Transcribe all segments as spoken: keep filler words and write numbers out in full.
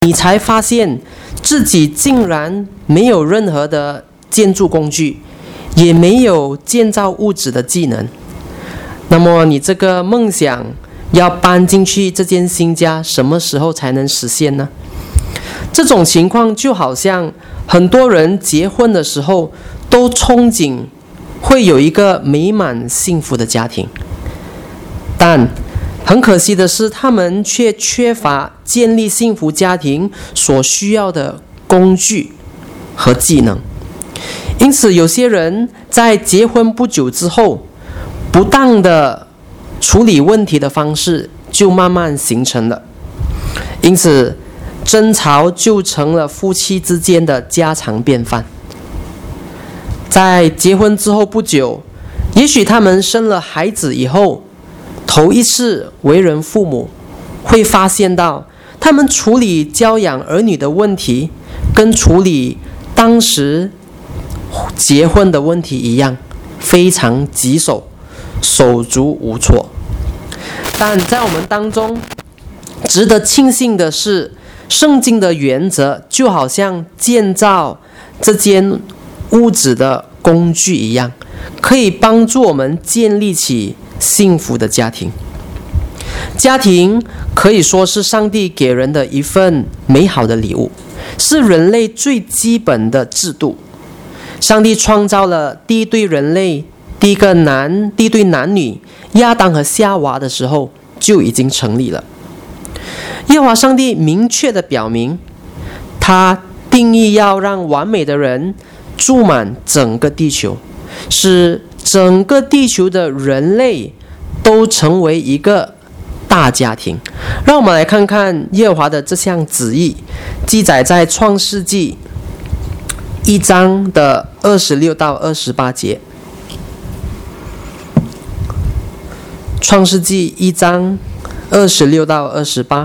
你才发现自己竟然没有任何的建筑工具，也没有建造屋子的技能。那么你这个梦想要搬进去这间新家，什么时候才能实现呢？这种情况就好像很多人结婚的时候都憧憬会有一个美满幸福的家庭，但很可惜的是，他们却缺乏建立幸福家庭所需要的工具和技能。因此，有些人在结婚不久之后，不当的处理问题的方式就慢慢形成了。因此，争吵就成了夫妻之间的家常便饭。在结婚之后不久，也许他们生了孩子以后，头一次为人父母，会发现到他们处理教养儿女的问题，跟处理当时结婚的问题一样，非常棘手，手足无措。但在我们当中，值得庆幸的是，圣经的原则就好像建造这间屋子的工具一样，可以帮助我们建立起幸福的家庭。家庭可以说是上帝给人的一份美好的礼物，是人类最基本的制度。上帝创造了第一对人类，第一个男第一对男女亚当和夏娃的时候就已经成立了。耶和华上帝明确的表明，他定义要让完美的人住满整个地球，使整个地球的人类都成为一个大家庭。让我们来看看耶和华的这项旨意，记载在创世纪一章的二十六到二十八节。创世纪一章二十六到二十八，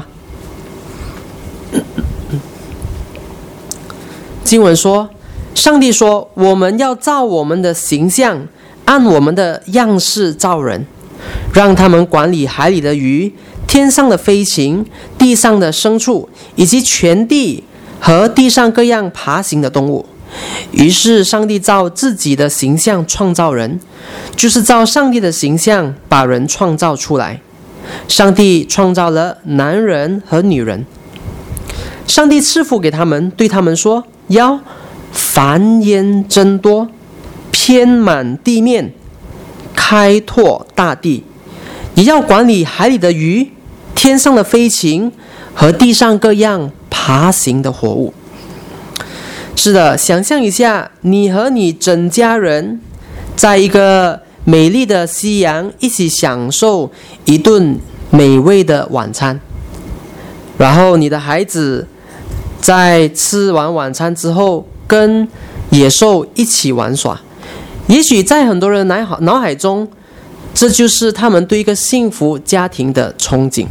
经文说，上帝说，我们要照我们的形象，按我们的样式造人，让他们管理海里的鱼，天上的飞禽，地上的牲畜，以及全地和地上各样爬行的动物。于是上帝照自己的形象创造人，就是照上帝的形象把人创造出来。上帝创造了男人和女人，上帝赐福给他们，对他们说，要繁衍增多，遍满地面，开拓大地，也要管理海里的鱼，天上的飞禽和地上各样爬行的活物。是的，想象一下，你和你整家人在一个美丽的夕阳一起享受一顿美味的晚餐，然后你的孩子在吃完晚餐之后跟野兽一起玩耍。也许在很多人脑海中，这就是他们对一个幸福家庭的憧憬。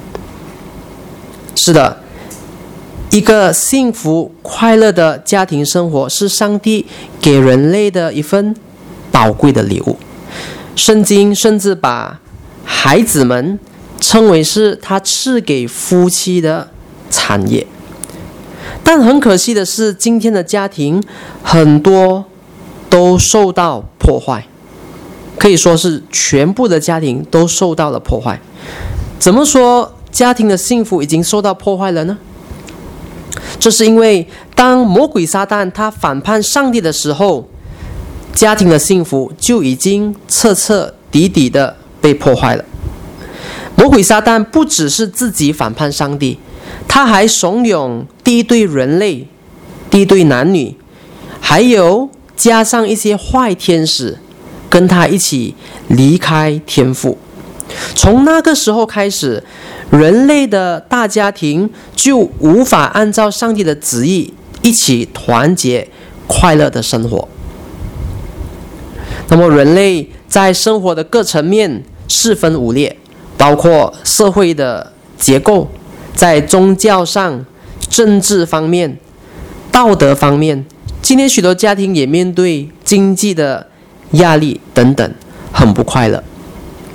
是的，一个幸福快乐的家庭生活是上帝给人类的一份宝贵的礼物。圣经甚至把孩子们称为是他赐给夫妻的产业。但很可惜的是，今天的家庭很多都受到破坏，可以说是全部的家庭都受到了破坏。怎么说家庭的幸福已经受到破坏了呢？这是因为当魔鬼撒旦他反叛上帝的时候，家庭的幸福就已经彻彻底底的被破坏了。魔鬼撒旦不只是自己反叛上帝，他还怂恿第一对人类，第一对男女，还有加上一些坏天使跟他一起离开天父。从那个时候开始，人类的大家庭就无法按照上帝的旨意一起团结快乐的生活。那么人类在生活的各层面四分五裂，包括社会的结构，在宗教上、政治方面、道德方面，今天许多家庭也面对经济的压力等等，很不快乐。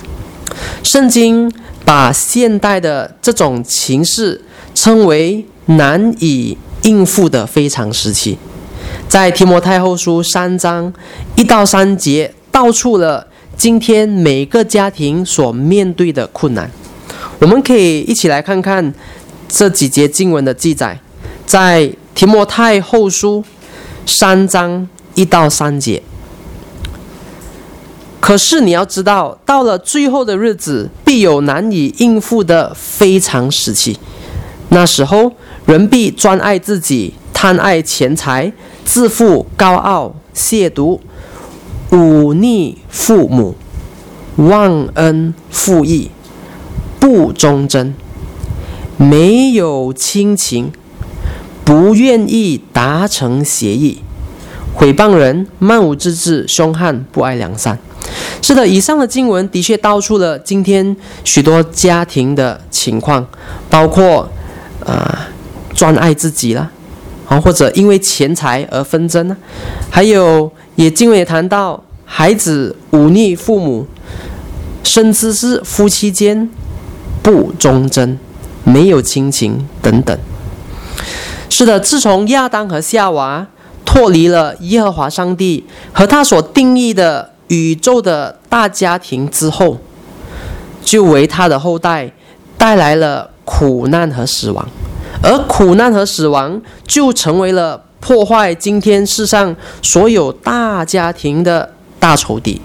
圣经把现代的这种情势称为难以应付的非常时期。在提摩太后书三章一到三节，道出了今天每个家庭所面对的困难。我们可以一起来看看这几节经文的记载，在提摩太后书三章一到三节。可是你要知道，到了最后的日子，必有难以应付的非常时期。那时候，人必专爱自己，贪爱钱财，自负、高傲、亵渎，忤逆父母，忘恩负义，不忠贞，没有亲情，不愿意达成协议，毁谤人，漫无知治，凶悍，不爱良善。是的，以上的经文的确道出了今天许多家庭的情况，包括呃专爱自己啦，啊，或者因为钱财而纷争呢，还有也经文也谈到孩子忤逆父母，甚至是夫妻间不忠贞，没有亲情等等。是的，自从亚当和夏娃脱离了耶和华上帝和他所定义的宇宙的大家庭之后，就为他的后代带来了苦难和死亡，而苦难和死亡就成为了破坏今天世上所有大家庭的大仇敌。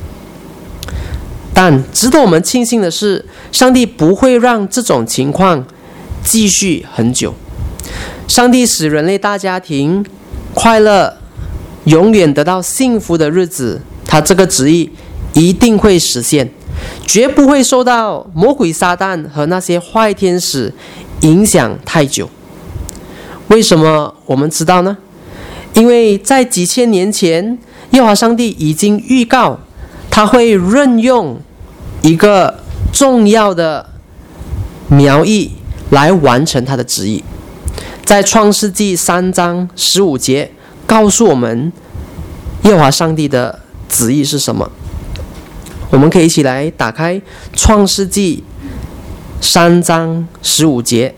但值得我们庆幸的是，上帝不会让这种情况继续很久。上帝使人类大家庭快乐，永远得到幸福的日子，他这个旨意一定会实现，绝不会受到魔鬼撒旦和那些坏天使影响太久。为什么我们知道呢？因为在几千年前，耶和华上帝已经预告他会任用一个重要的苗裔来完成他的旨意。在创世纪三章十五节告诉我们耶和华上帝的旨意是什么。我们可以一起来打开创世纪三章十五节。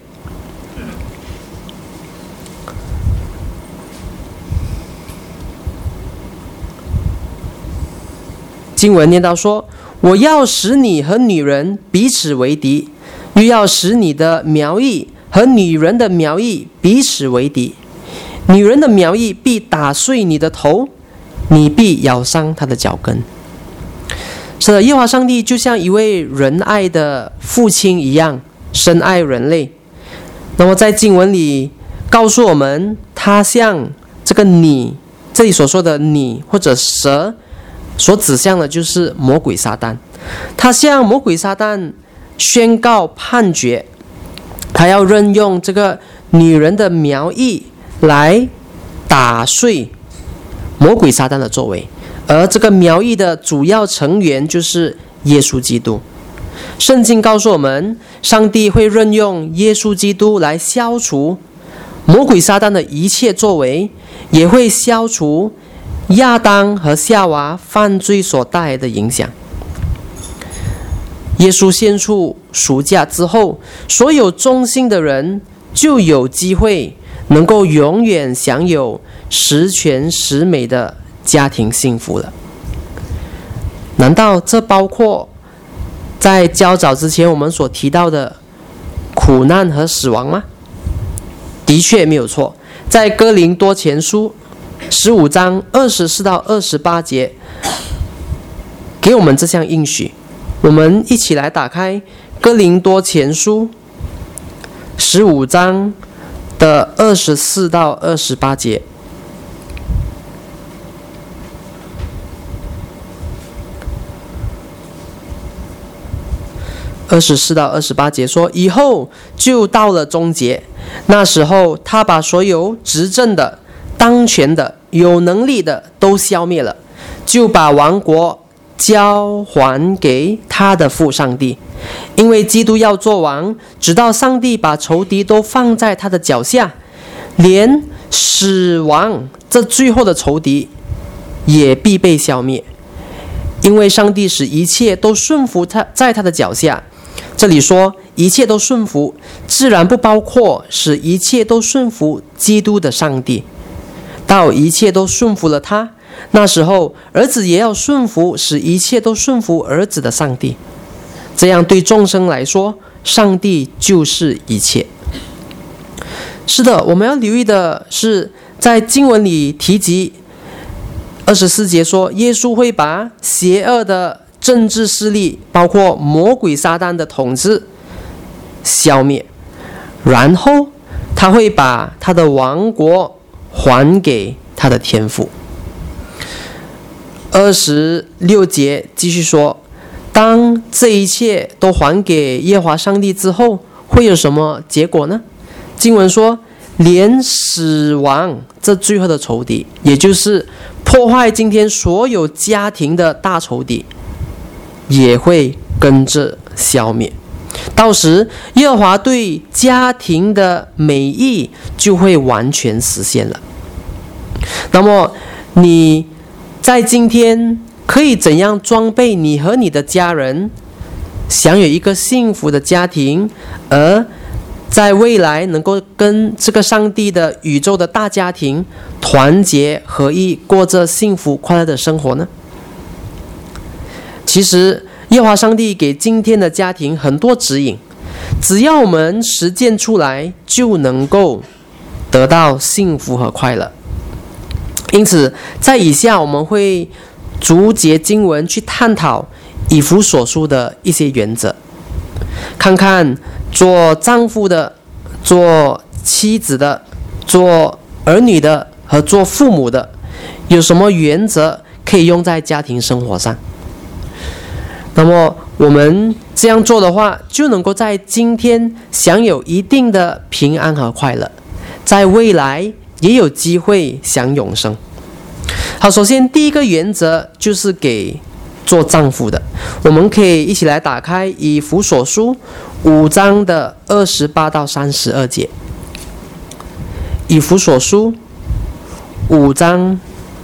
经文念到说，我要使你和女人彼此为敌，又要使你的苗裔和女人的苗裔彼此为敌，女人的苗裔必打碎你的头，你必咬伤她的脚跟。是的，耶和华上帝就像一位仁爱的父亲一样，深爱人类。那么在经文里告诉我们，他像这个你，这里所说的你或者蛇所指向的就是魔鬼撒旦。他向魔鬼撒旦宣告判决，他要任用这个女人的苗裔来打碎魔鬼撒旦的作为，而这个苗裔的主要成员就是耶稣基督。圣经告诉我们，上帝会任用耶稣基督来消除魔鬼撒旦的一切作为，也会消除亚当和夏娃犯罪所带来的影响。耶稣献出赎价之后，所有忠心的人就有机会能够永远享有十全十美的家庭幸福了。难道这包括在较早之前我们所提到的苦难和死亡吗？的确没有错。在哥林多前书十五章二十四到二十八节给我们这项应许。我们一起来打开哥林多前书十五章的二十四到二十八节。二十四到二十八节说，以后就到了终结，那时候他把所有执政的、当权的、有能力的都消灭了，就把王国交还给他的父上帝。因为基督要做王，直到上帝把仇敌都放在他的脚下，连死亡这最后的仇敌也必被消灭。因为上帝使一切都顺服他在他的脚下。这里说一切都顺服，自然不包括使一切都顺服基督的上帝。到一切都顺服了他，那时候儿子也要顺服，使一切都顺服儿子的上帝。这样对众生来说，上帝就是一切。是的，我们要留意的是，在经文里提及二十四节说，耶稣会把邪恶的政治势力，包括魔鬼撒旦的统治消灭，然后他会把他的王国还给他的天父。二十六节继续说，当这一切都还给耶和华上帝之后，会有什么结果呢？经文说，连死亡这最后的仇敌，也就是破坏今天所有家庭的大仇敌，也会跟着消灭。到时耶和华对家庭的美意就会完全实现了。那么你在今天可以怎样装备你和你的家人，享有一个幸福的家庭，而在未来能够跟这个上帝的宇宙的大家庭团结合一，过着幸福快乐的生活呢？其实耶和华上帝给今天的家庭很多指引，只要我们实践出来，就能够得到幸福和快乐。因此在以下我们会逐节经文去探讨以弗所书的一些原则，看看做丈夫的、做妻子的、做儿女的和做父母的有什么原则可以用在家庭生活上。那么我们这样做的话，就能够在今天享有一定的平安和快乐，在未来也有机会享永生。好，首先第一个原则就是给做丈夫的，我们可以一起来打开以弗所书五章的二十八到三十二节。以弗所书五章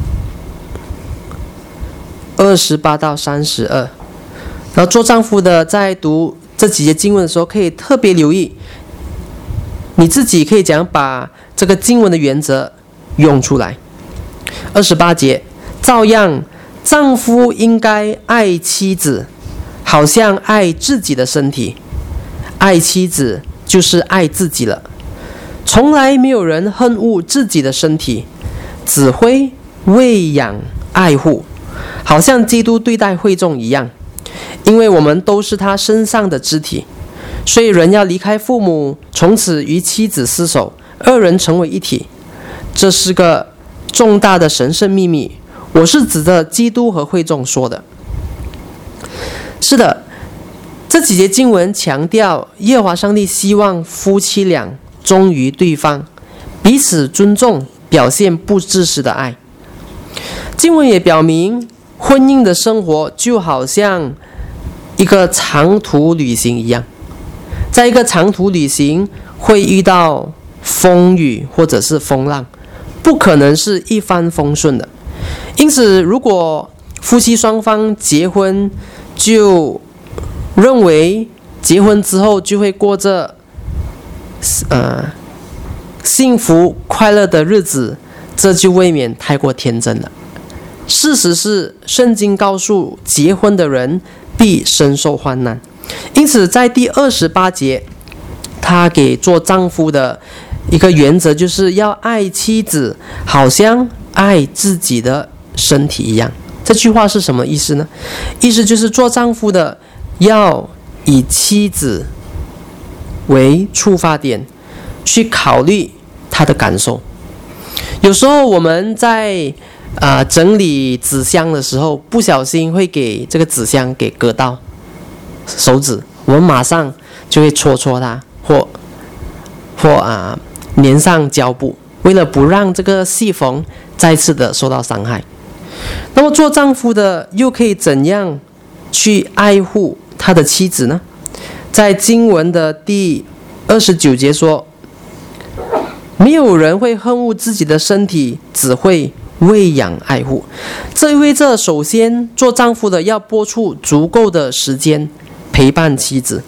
二十八到三十二。然后做丈夫的在读这几节经文的时候，可以特别留意你自己可以讲把这个经文的原则用出来。二十八节，照样丈夫应该爱妻子，好像爱自己的身体。爱妻子就是爱自己了。从来没有人恨恶自己的身体，只会喂养爱护，好像基督对待会众一样。因为我们都是他身上的肢体，所以人要离开父母，从此与妻子厮守，二人成为一体。这是个重大的神圣秘密，我是指着基督和会众说的。是的，这几节经文强调耶和华上帝希望夫妻俩忠于对方，彼此尊重，表现不自私的爱。经文也表明，婚姻的生活就好像一个长途旅行一样，在一个长途旅行会遇到风雨或者是风浪，不可能是一帆风顺的。因此如果夫妻双方结婚就认为结婚之后就会过着呃幸福快乐的日子，这就未免太过天真了。事实是圣经告诉结婚的人必深受患难。因此在第二十八节，他给做丈夫的一个原则就是要爱妻子，好像爱自己的身体一样。这句话是什么意思呢？意思就是做丈夫的要以妻子为出发点，去考虑她的感受。有时候我们在呃，整理纸箱的时候，不小心会给这个纸箱给割到手指，我们马上就会戳戳它，或或啊、呃、粘上胶布，为了不让这个细缝再次的受到伤害。那么做丈夫的又可以怎样去爱护他的妻子呢？在经文的第二十九节说，没有人会恨恶自己的身体，只会喂养爱护。这意味着首先做丈夫的要拨出足够的时间陪伴妻子，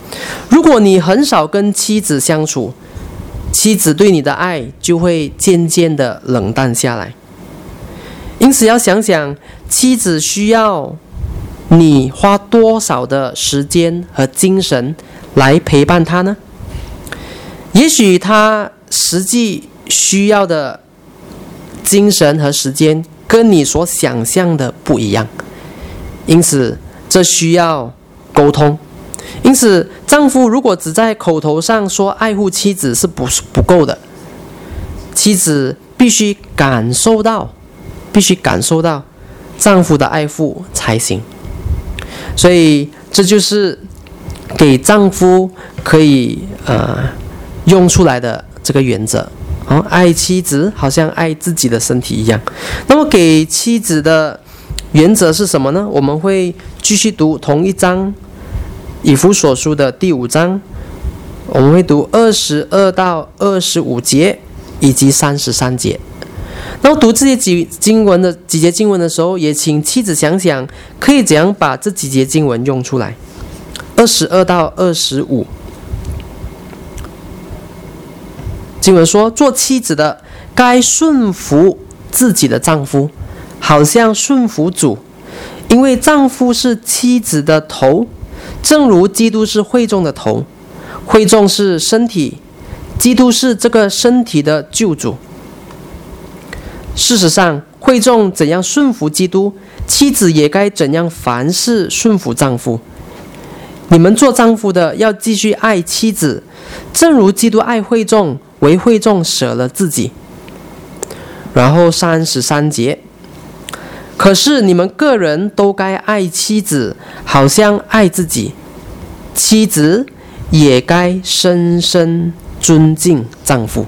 如果你很少跟妻子相处，妻子对你的爱就会渐渐的冷淡下来。因此要想想，妻子需要你花多少的时间和精神来陪伴她呢？也许她实际需要的精神和时间跟你所想象的不一样，因此这需要沟通。因此丈夫如果只在口头上说爱护妻子是不不够的，妻子必须感受到必须感受到丈夫的爱护才行。所以这就是给丈夫可以呃用出来的这个原则、哦、爱妻子好像爱自己的身体一样。那么给妻子的原则是什么呢？我们会继续读同一章以弗所书的第五章，我们会读二十二到二十五节以及三十三节。然后读这些几经文的几节经文的时候，也请妻子想想可以怎样把这几节经文用出来。二十二到二十五，经文说，做妻子的该顺服自己的丈夫，好像顺服主，因为丈夫是妻子的头，正如基督是会众的头，会众是身体，基督是这个身体的救主。事实上，会众怎样顺服基督，妻子也该怎样凡事顺服丈夫。你们做丈夫的要继续爱妻子，正如基督爱会众，为会众舍了自己。然后三十三节，可是你们个人都该爱妻子，好像爱自己，妻子也该深深尊敬丈夫。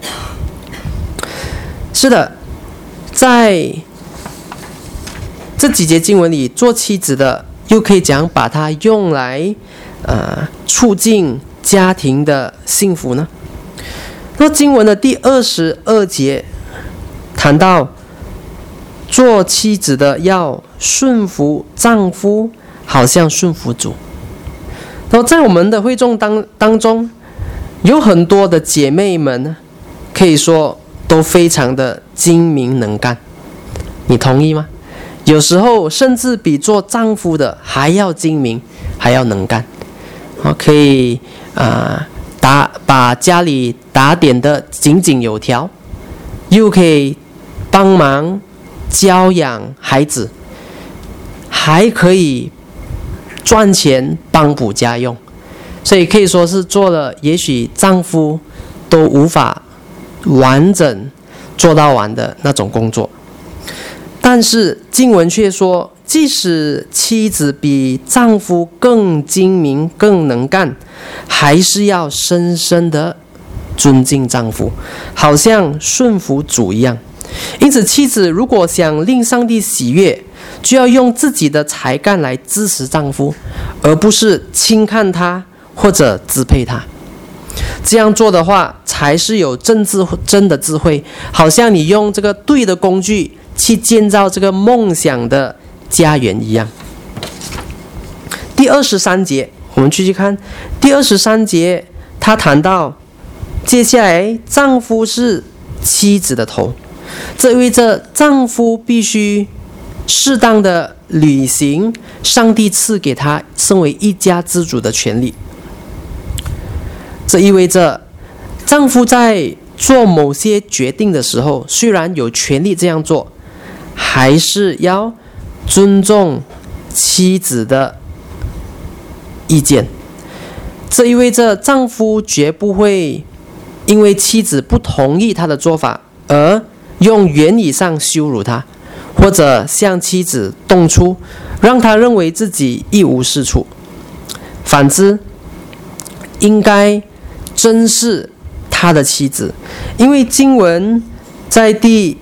是的，在这几节经文里，做妻子的又可以讲把它用来呃促进家庭的幸福呢？那经文的第二十二节谈到做妻子的要顺服丈夫，好像顺服主。然后在我们的会众当当中，有很多的姐妹们，可以说都非常的精明能干，你同意吗？有时候甚至比做丈夫的还要精明，还要能干，可以啊、呃、打把家里打点的井井有条，又可以帮忙教养孩子，还可以赚钱帮补家用，所以可以说是做了也许丈夫都无法完整做到完的那种工作。但是经文却说，即使妻子比丈夫更精明更能干，还是要深深的尊敬丈夫，好像顺服主一样。因此妻子如果想令上帝喜悦，就要用自己的才干来支持丈夫，而不是轻看他或者支配他。这样做的话，才是有真智真的智慧，好像你用这个对的工具去建造这个梦想的家园一样。第二十三节，我们继续看第二十三节，他谈到接下来丈夫是妻子的头，这意味着丈夫必须适当的履行上帝赐给他身为一家之主的权利。这意味着丈夫在做某些决定的时候，虽然有权利这样做，还是要尊重妻子的意见。这意味着丈夫绝不会因为妻子不同意他的做法而用言语上羞辱他，或者向妻子动粗，让他认为自己一无是处。反之，应该珍视他的妻子，因为经文在第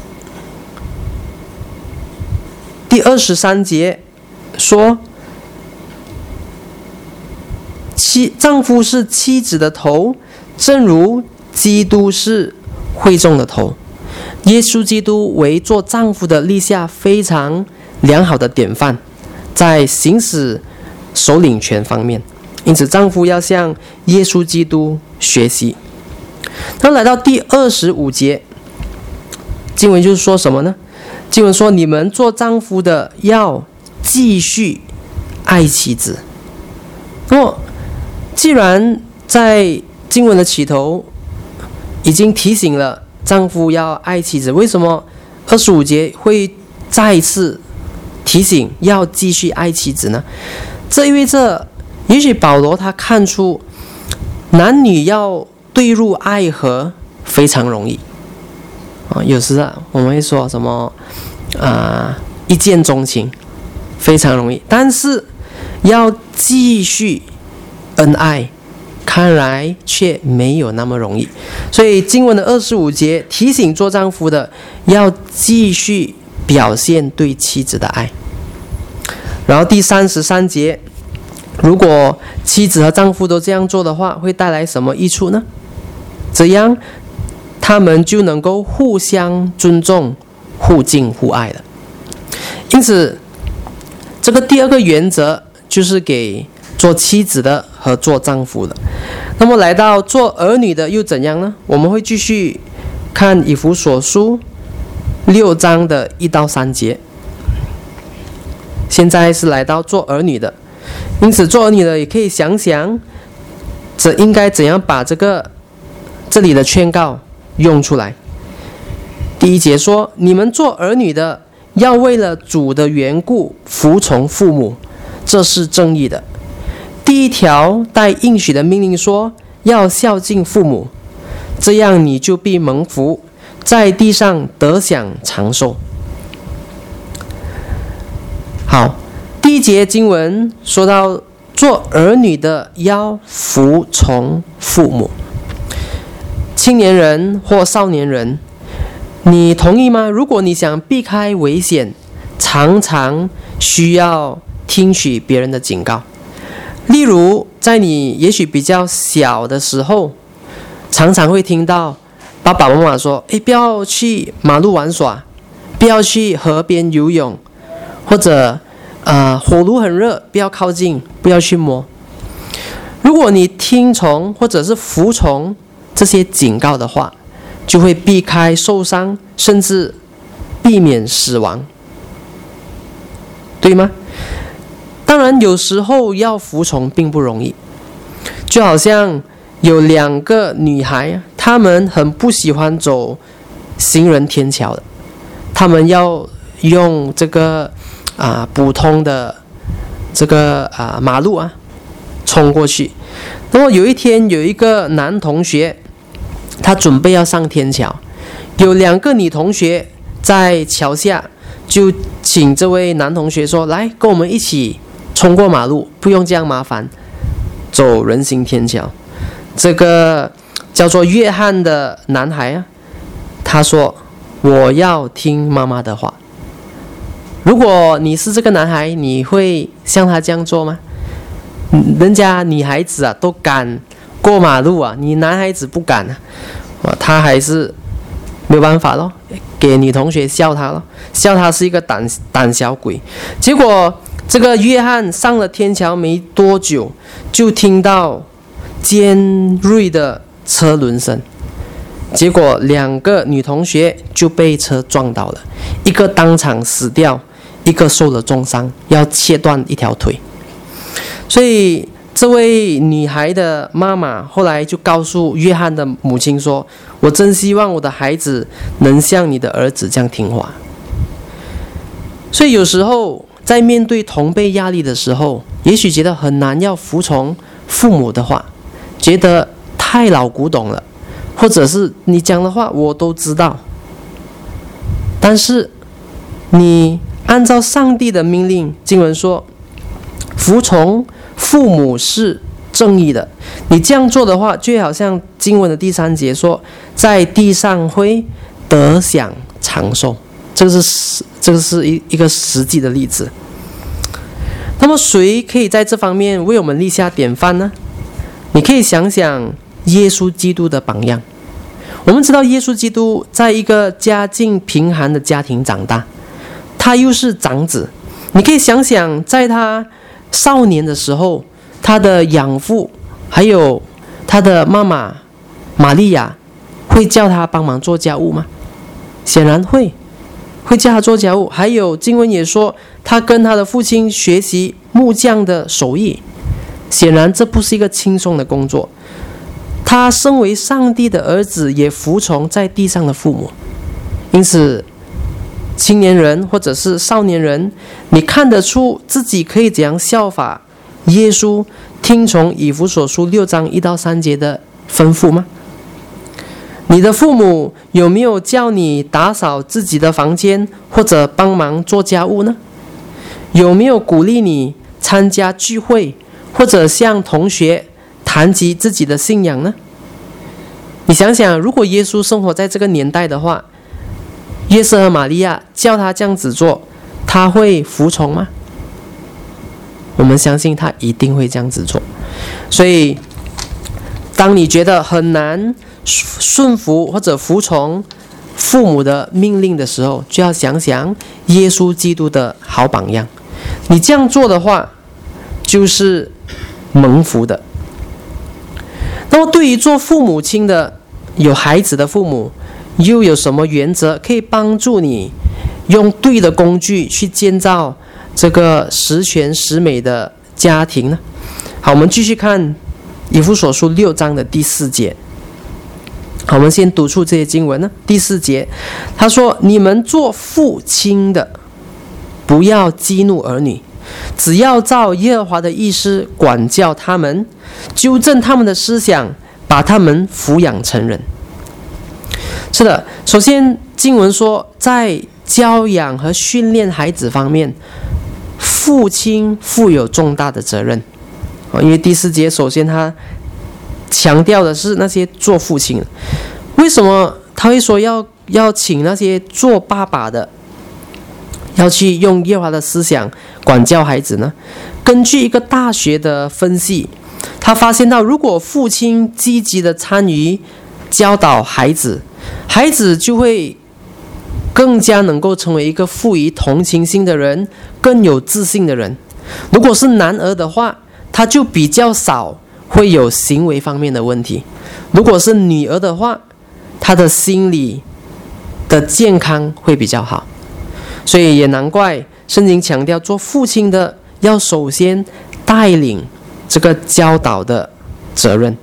第二十三节说，妻丈夫是妻子的头，正如基督是会众的头。耶稣基督为做丈夫的立下非常良好的典范，在行使首领权方面。 因此丈夫要向耶稣基督学习。那来到第二十五节，经文就是说什么呢？经文说，你们做丈夫的要继续爱妻子。那么既然在经文的起头已经提醒了丈夫要爱妻子，为什么二十五节会再一次提醒要继续爱妻子呢？这意味着也许保罗他看出男女要对入爱河非常容易啊，有时啊我们会说什么啊一见钟情非常容易，但是要继续恩爱看来却没有那么容易。所以经文的二十五节提醒做丈夫的要继续表现对妻子的爱。然后第三十三节，如果妻子和丈夫都这样做的话，会带来什么益处呢？这样他们就能够互相尊重，互敬互爱了。因此这个第二个原则就是给做妻子的和做丈夫的。那么来到做儿女的又怎样呢？我们会继续看以弗所书六章的一到三节。现在是来到做儿女的，因此做儿女的也可以想想这应该怎样把这个这里的劝告用出来。第一节说，你们做儿女的要为了主的缘故服从父母，这是正义的。第一条带应许的命令说，要孝敬父母，这样你就必蒙福，在地上得享长寿。好，第一节经文说到做儿女的要服从父母。青年人或少年人，你同意吗？如果你想避开危险，常常需要听取别人的警告。例如在你也许比较小的时候，常常会听到爸爸妈妈说，诶，不要去马路玩耍，不要去河边游泳，或者呃火炉很热，不要靠近，不要去摸。如果你听从或者是服从这些警告的话，就会避开受伤，甚至避免死亡，对吗？当然有时候要服从并不容易，就好像有两个女孩，她们很不喜欢走行人天桥的，她们要用这个啊普通的这个啊马路啊冲过去。那么有一天有一个男同学，他准备要上天桥，有两个女同学在桥下，就请这位男同学说，来跟我们一起冲过马路，不用这样麻烦走人行天桥。这个叫做约翰的男孩啊，他说，我要听妈妈的话。如果你是这个男孩，你会像他这样做吗？人家女孩子啊都敢过马路啊，你男孩子不敢啊，他还是没有办法咯，给女同学笑他咯，笑他是一个胆胆小鬼。结果这个约翰上了天桥没多久，就听到尖锐的车轮声，结果两个女同学就被车撞倒了，一个当场死掉，一个受了重伤，要切断一条腿。所以这位女孩的妈妈后来就告诉约翰的母亲说，我真希望我的孩子能像你的儿子这样听话。所以有时候在面对同辈压力的时候，也许觉得很难要服从父母的话，觉得太老古董了，或者是你讲的话我都知道，但是你按照上帝的命令，经文说服从父母是正义的，你这样做的话，就好像经文的第三节说，在地上会得享长寿。这个是这个是一一个实际的例子。那么谁可以在这方面为我们立下典范呢？你可以想想耶稣基督的榜样。我们知道耶稣基督在一个家境贫寒的家庭长大，他又是长子。你可以想想在他少年的时候， 他的养父还有他的妈妈玛利亚会叫他帮忙做家务吗？显然会，会叫他做家务。还有经文也说，他跟他的父亲学习木匠的手艺，显然这不是一个轻松的工作。他身为上帝的儿子，也服从在地上的父母。因此青年人或者是少年人，你看得出自己可以怎样效法耶稣，听从以弗所书六章一到三节的吩咐吗？你的父母有没有叫你打扫自己的房间，或者帮忙做家务呢？有没有鼓励你参加聚会，或者向同学谈及自己的信仰呢？你想想，如果耶稣生活在这个年代的话，约瑟和玛利亚叫他这样子做，他会服从吗？我们相信他一定会这样子做。所以当你觉得很难顺服或者服从父母的命令的时候，就要想想耶稣基督的好榜样。你这样做的话，就是蒙福的。那么对于做父母亲的有孩子的父母，又有什么原则可以帮助你用对的工具去建造这个十全十美的家庭呢？好，我们继续看以弗所书六章的第四节。好，我们先读出这些经文呢。第四节他说，你们做父亲的不要激怒儿女，只要照耶和华的意思管教他们，纠正他们的思想，把他们抚养成人。是的，首先经文说，在教养和训练孩子方面，父亲负有重大的责任。因为第四节首先他强调的是那些做父亲的。为什么他会说要要请那些做爸爸的要去用耶和华的思想管教孩子呢？根据一个大学的分析，他发现到，如果父亲积极的参与教导孩子，孩子就会更加能够成为一个富于同情心的人，更有自信的人。如果是男儿的话，他就比较少会有行为方面的问题。如果是女儿的话，她的心理的健康会比较好。所以也难怪圣经强调，做父亲的要首先带领这个教导的责任。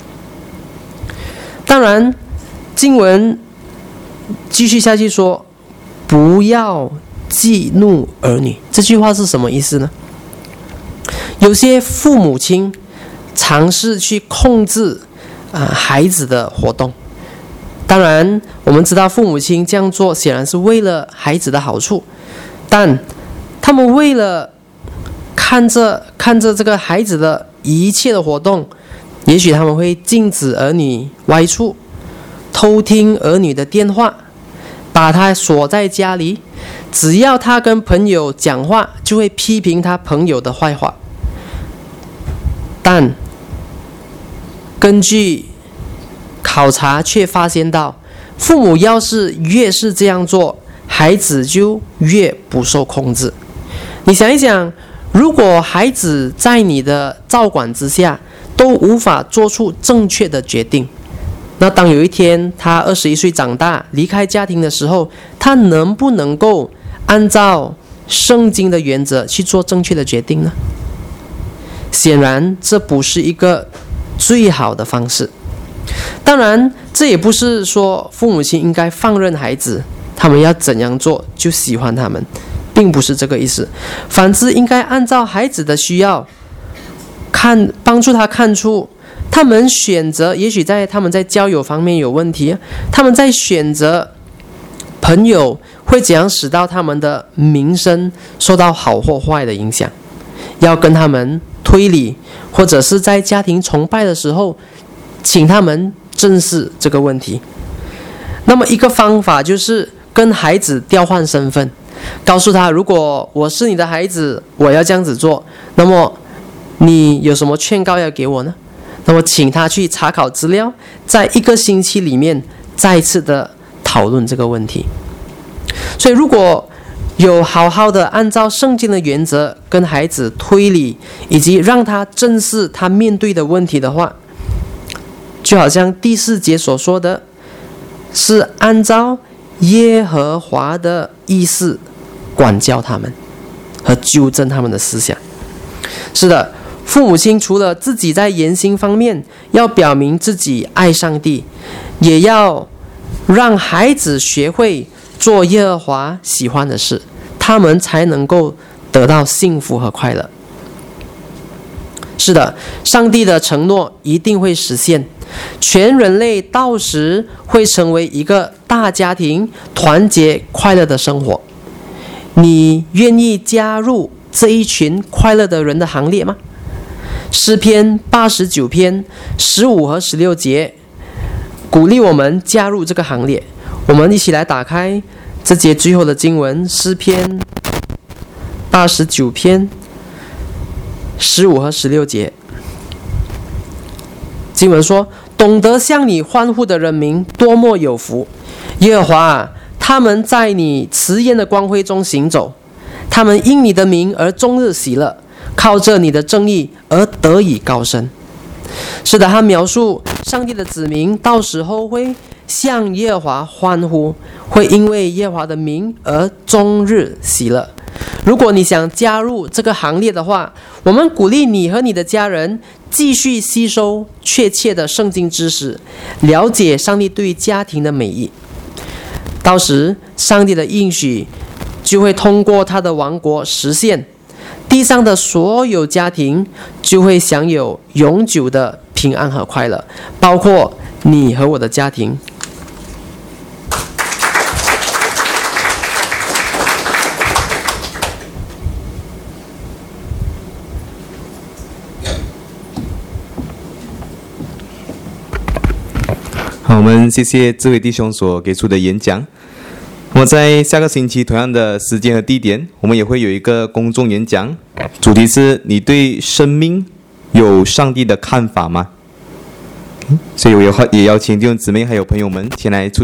当然经文继续下去说，不要激怒儿女，这句话是什么意思呢？有些父母亲尝试去控制、呃、孩子的活动。当然我们知道父母亲这样做显然是为了孩子的好处，但他们为了看着看着这个孩子的一切的活动，也许他们会禁止儿女外出，偷听儿女的电话，把他锁在家里，只要他跟朋友讲话，就会批评他朋友的坏话。但根据考察却发现到，父母要是越是这样做，孩子就越不受控制。你想一想，如果孩子在你的照管之下都无法做出正确的决定，那当有一天他二十一岁长大离开家庭的时候，他能不能够按照圣经的原则去做正确的决定呢？显然这不是一个最好的方式。当然这也不是说父母亲应该放任孩子，他们要怎样做就喜欢他们，并不是这个意思。反之，应该按照孩子的需要，看帮助他看出他们选择，也许在他们在交友方面有问题，他们在选择朋友会怎样使到他们的名声受到好或坏的影响，要跟他们推理，或者是在家庭崇拜的时候请他们正视这个问题。那么一个方法就是跟孩子调换身份，告诉他，如果我是你的孩子，我要这样子做，那么你有什么劝告要给我呢？那么请他去查考资料，在一个星期里面再次的讨论这个问题。所以如果有好好的按照圣经的原则跟孩子推理，以及让他正视他面对的问题的话，就好像第四节所说的，是按照耶和华的意思管教他们和纠正他们的思想。是的，父母亲除了自己在言行方面要表明自己爱上帝，也要让孩子学会做耶和华喜欢的事，他们才能够得到幸福和快乐。是的，上帝的承诺一定会实现，全人类到时会成为一个大家庭，团结快乐的生活。你愿意加入这一群快乐的人的行列吗？诗篇八十九篇十五和十六节鼓励我们加入这个行列。我们一起来打开这节最后的经文，诗篇八十九篇十五和十六节。经文说，懂得向你欢呼的人民多么有福，耶和华啊，他们在你慈颜的光辉中行走，他们因你的名而终日喜乐，靠着你的正义而得以高升。是的，他描述上帝的子民到时候会向耶和华欢呼，会因为耶和华的名而终日喜乐。如果你想加入这个行列的话，我们鼓励你和你的家人继续吸收确切的圣经知识，了解上帝对家庭的美意。到时上帝的应许就会通过他的王国实现，地上的所有家庭就会享有永久的平安和快乐，包括你和我的家庭。 好，我们谢谢这位弟兄所给出的演讲。那么在下个星期同样的时间和地点，我们也会有一个公众演讲，主题是你对生命有上帝的看法吗？所以我也也邀请弟兄姊妹还有朋友们前来出